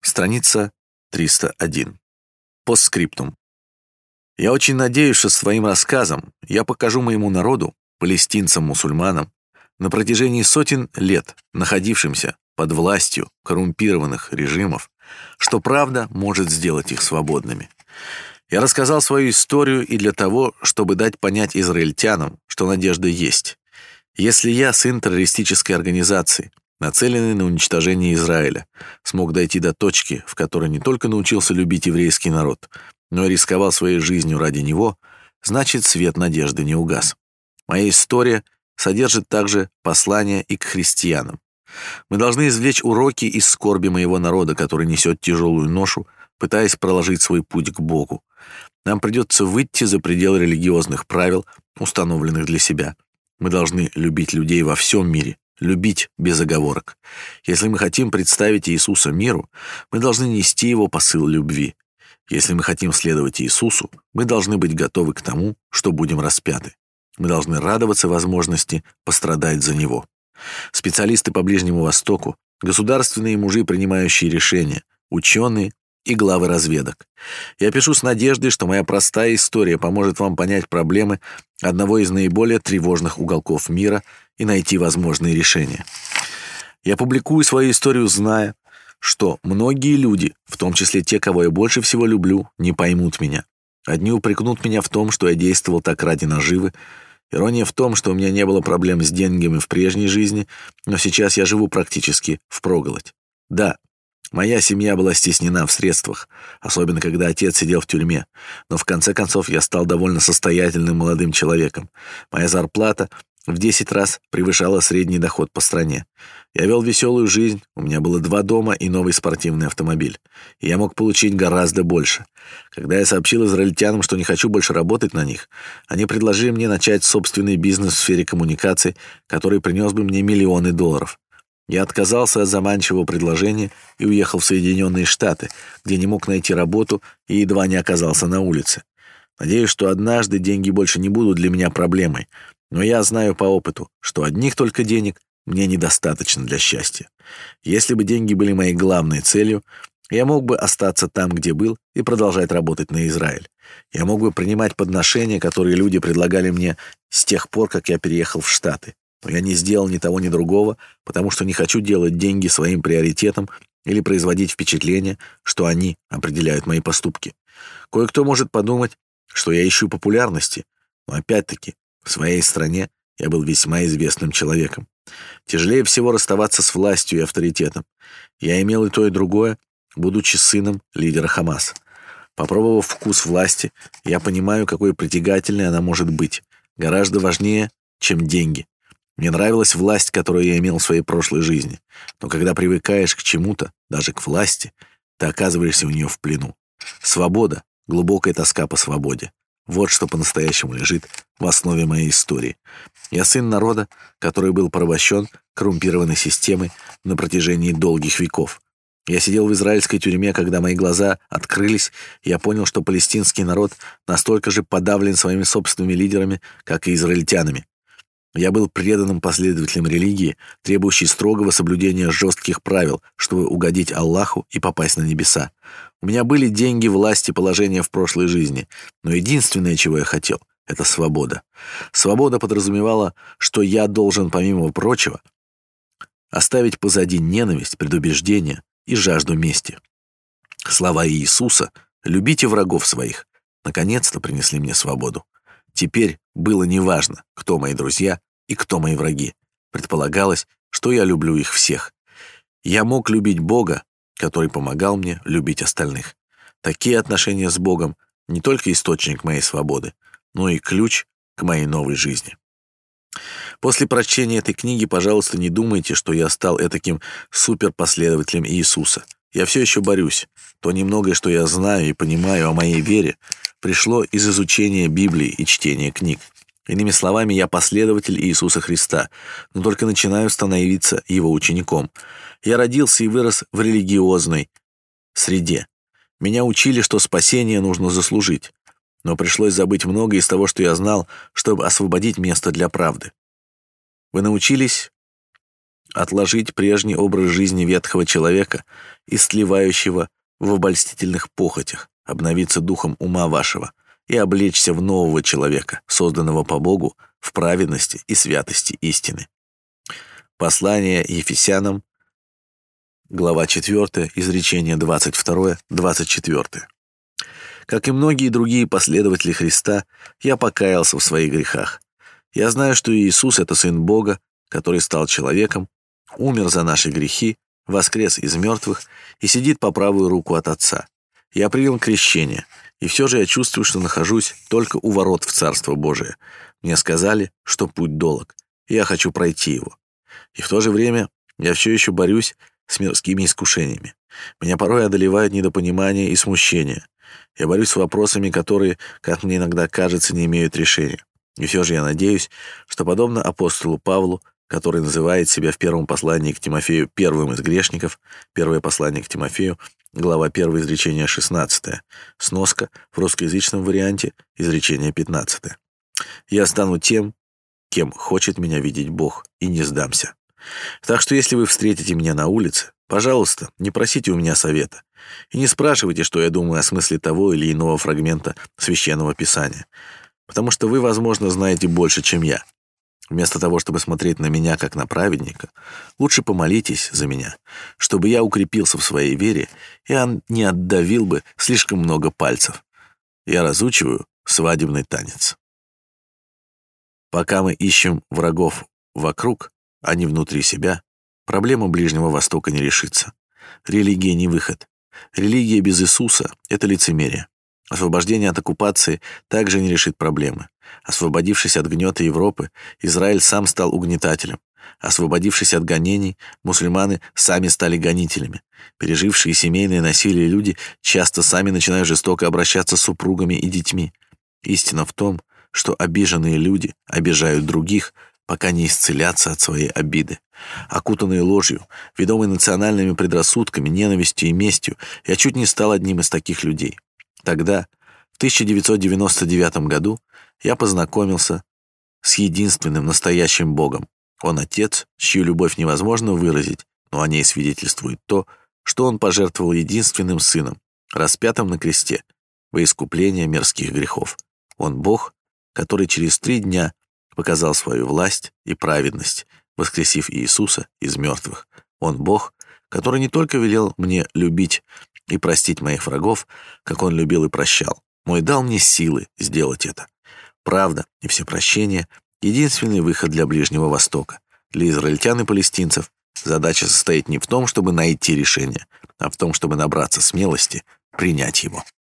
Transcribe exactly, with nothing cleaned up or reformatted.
Страница триста один. Постскриптум. Я очень надеюсь, что своим рассказом я покажу моему народу, палестинцам-мусульманам, на протяжении сотен лет находившимся под властью коррумпированных режимов, что правда может сделать их свободными. Я рассказал свою историю и для того, чтобы дать понять израильтянам, что надежда есть. Если я, сын террористической организации, нацеленный на уничтожение Израиля, смог дойти до точки, в которой не только научился любить еврейский народ, но и рисковал своей жизнью ради него, значит, свет надежды не угас. Моя история содержит также послание и к христианам. Мы должны извлечь уроки из скорби моего народа, который несет тяжелую ношу, пытаясь проложить свой путь к Богу. Нам придется выйти за пределы религиозных правил, установленных для себя. Мы должны любить людей во всем мире, любить без оговорок. Если мы хотим представить Иисуса миру, мы должны нести его посыл любви. Если мы хотим следовать Иисусу, мы должны быть готовы к тому, что будем распяты. Мы должны радоваться возможности пострадать за Него. Специалисты по Ближнему Востоку, государственные мужи, принимающие решения, ученые и главы разведок. Я пишу с надеждой, что моя простая история поможет вам понять проблемы одного из наиболее тревожных уголков мира и найти возможные решения. Я публикую свою историю, зная, что многие люди, в том числе те, кого я больше всего люблю, не поймут меня. Одни упрекнут меня в том, что я действовал так ради наживы. Ирония в том, что у меня не было проблем с деньгами в прежней жизни, но сейчас я живу практически впроголодь. Да, моя семья была стеснена в средствах, особенно когда отец сидел в тюрьме, но в конце концов я стал довольно состоятельным молодым человеком. Моя зарплата в десять раз превышала средний доход по стране. Я вел веселую жизнь, у меня было два дома и новый спортивный автомобиль. И я мог получить гораздо больше. Когда я сообщил израильтянам, что не хочу больше работать на них, они предложили мне начать собственный бизнес в сфере коммуникаций, который принес бы мне миллионы долларов. Я отказался от заманчивого предложения и уехал в Соединенные Штаты, где не мог найти работу и едва не оказался на улице. Надеюсь, что однажды деньги больше не будут для меня проблемой, но я знаю по опыту, что одних только денег мне недостаточно для счастья. Если бы деньги были моей главной целью, я мог бы остаться там, где был, и продолжать работать на Израиль. Я мог бы принимать подношения, которые люди предлагали мне с тех пор, как я переехал в Штаты. Но я не сделал ни того, ни другого, потому что не хочу делать деньги своим приоритетом или производить впечатление, что они определяют мои поступки. Кое-кто может подумать, что я ищу популярности, но опять-таки в своей стране я был весьма известным человеком. Тяжелее всего расставаться с властью и авторитетом. Я имел и то, и другое, будучи сыном лидера Хамас. Попробовав вкус власти, я понимаю, какой притягательной она может быть. Гораздо важнее, чем деньги. Мне нравилась власть, которую я имел в своей прошлой жизни. Но когда привыкаешь к чему-то, даже к власти, ты оказываешься у нее в плену. Свобода, глубокая тоска по свободе. Вот что по-настоящему лежит в основе моей истории. Я сын народа, который был порабощен коррумпированной системой на протяжении долгих веков. Я сидел в израильской тюрьме, когда мои глаза открылись, и я понял, что палестинский народ настолько же подавлен своими собственными лидерами, как и израильтянами. Я был преданным последователем религии, требующей строгого соблюдения жестких правил, чтобы угодить Аллаху и попасть на небеса. У меня были деньги, власть и положение в прошлой жизни, но единственное, чего я хотел, — это свобода. Свобода подразумевала, что я должен, помимо прочего, оставить позади ненависть, предубеждение и жажду мести. Слова Иисуса «любите врагов своих» наконец-то принесли мне свободу. Теперь было неважно, кто мои друзья и кто мои враги. Предполагалось, что я люблю их всех. Я мог любить Бога, который помогал мне любить остальных. Такие отношения с Богом не только источник моей свободы, но и ключ к моей новой жизни. После прочтения этой книги, пожалуйста, не думайте, что я стал этаким суперпоследователем Иисуса. Я все еще борюсь. То немногое, что я знаю и понимаю о моей вере, пришло из изучения Библии и чтения книг. Иными словами, я последователь Иисуса Христа, но только начинаю становиться его учеником. Я родился и вырос в религиозной среде. Меня учили, что спасение нужно заслужить, но пришлось забыть многое из того, что я знал, чтобы освободить место для правды. Вы научились отложить прежний образ жизни ветхого человека, истлевающего в обольстительных похотях, обновиться духом ума вашего и облечься в нового человека, созданного по Богу в праведности и святости истины. Послание Ефесянам, глава четвёртая, изречение двадцать второе двадцать четвёртое. Как и многие другие последователи Христа, я покаялся в своих грехах. Я знаю, что Иисус — это Сын Бога, который стал человеком, умер за наши грехи, воскрес из мертвых и сидит по правую руку от Отца. Я принял крещение, и все же я чувствую, что нахожусь только у ворот в Царство Божие. Мне сказали, что путь долог, и я хочу пройти его. И в то же время я все еще борюсь с мирскими искушениями. Меня порой одолевают недопонимание и смущение. Я борюсь с вопросами, которые, как мне иногда кажется, не имеют решения. И все же я надеюсь, что, подобно апостолу Павлу, который называет себя в первом послании к Тимофею первым из грешников, первое послание к Тимофею, глава первая, изречение шестнадцатое, сноска в русскоязычном варианте, изречение пятнадцатое. «Я стану тем, кем хочет меня видеть Бог, и не сдамся». Так что если вы встретите меня на улице, пожалуйста, не просите у меня совета и не спрашивайте, что я думаю о смысле того или иного фрагмента Священного Писания, потому что вы, возможно, знаете больше, чем я. Вместо того, чтобы смотреть на меня как на праведника, лучше помолитесь за меня, чтобы я укрепился в своей вере и не отдавил бы слишком много пальцев. Я разучиваю свадебный танец. Пока мы ищем врагов вокруг, а не внутри себя, проблема Ближнего Востока не решится. Религия не выход. Религия без Иисуса — это лицемерие. Освобождение от оккупации также не решит проблемы. Освободившись от гнета Европы, Израиль сам стал угнетателем. Освободившись от гонений, мусульмане сами стали гонителями. Пережившие семейное насилие люди часто сами начинают жестоко обращаться с супругами и детьми. Истина в том, что обиженные люди обижают других, пока не исцелятся от своей обиды. Окутанные ложью, ведомые национальными предрассудками, ненавистью и местью, я чуть не стал одним из таких людей. Тогда, в тысяча девятьсот девяносто девятом году, я познакомился с единственным настоящим Богом. Он Отец, чью любовь невозможно выразить, но о ней свидетельствует то, что Он пожертвовал единственным Сыном, распятым на кресте, во искупление мирских грехов. Он Бог, который через три дня показал свою власть и праведность, воскресив Иисуса из мертвых. Он Бог, который не только велел мне любить и простить моих врагов, как Он любил и прощал, но и дал мне силы сделать это. Правда и всепрощение — единственный выход для Ближнего Востока. Для израильтян и палестинцев задача состоит не в том, чтобы найти решение, а в том, чтобы набраться смелости принять его.